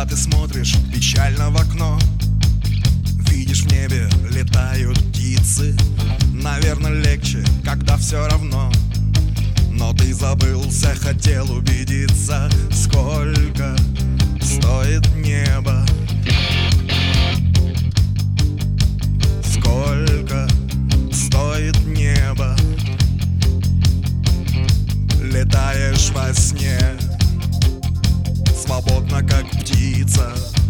Когда ты смотришь печально в окно, видишь, в небе летают птицы. Наверное, легче, когда все равно. Но ты забылся, хотел убедиться, сколько стоит небо. Сколько стоит небо. Летаешь во сне, свободно, как птица,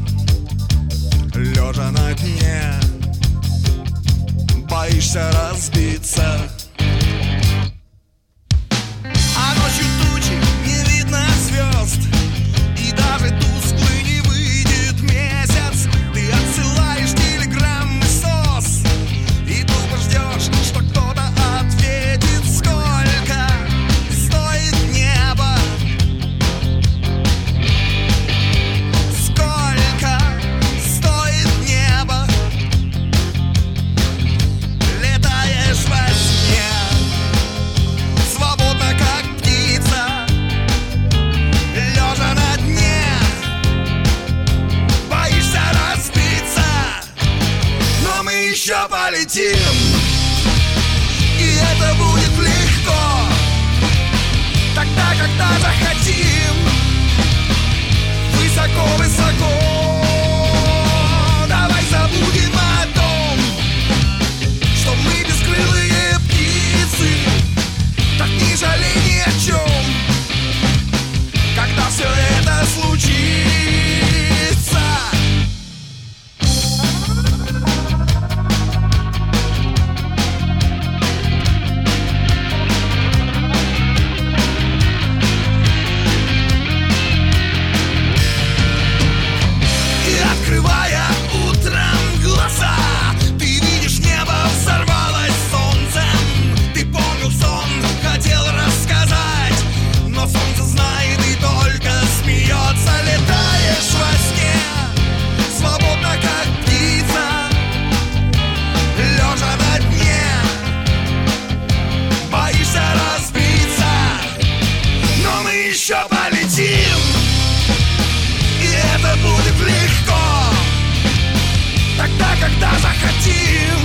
лежа на дне, боишься разбиться. А ночью тучи, не видно звезд, и даже тусклый не выйдет месяц. Ты отсылаешь телеграммы СОС и тупо ждешь, что кто-то ответит. Сколько стоит небо? Сколько стоит небо? Летаешь во сне, свободно, как птица, лежа на дне, боишься разбиться. Но мы еще полетим, и это будет легко. Тогда, когда захотим, высоко-высоко. Давай забудем о том, что мы бескрылые птицы. Так не жалей ни о чем, когда все это случится. И открывая утром глаза, ты видишь, небо взорвалось солнцем. Ты помнил сон, хотел рассказать, но солнце знает и только смеется. Летаешь во сне, свободно, как птица, лежа на дне, боишься разбиться. Но мы еще полетим, и это будет легко. Тогда, когда захотим,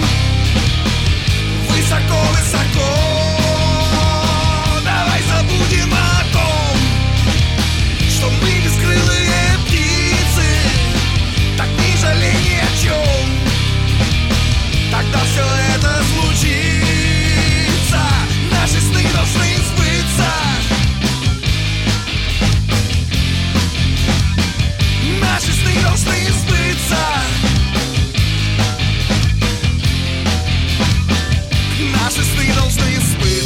высоко-высоко. Давай забудем о том, что мы бескрылые птицы. Так не жалей ни о чем, тогда все это случится. Наши сны должны сбыться. Наши сны должны сбыться. Наши сны должны сбыться.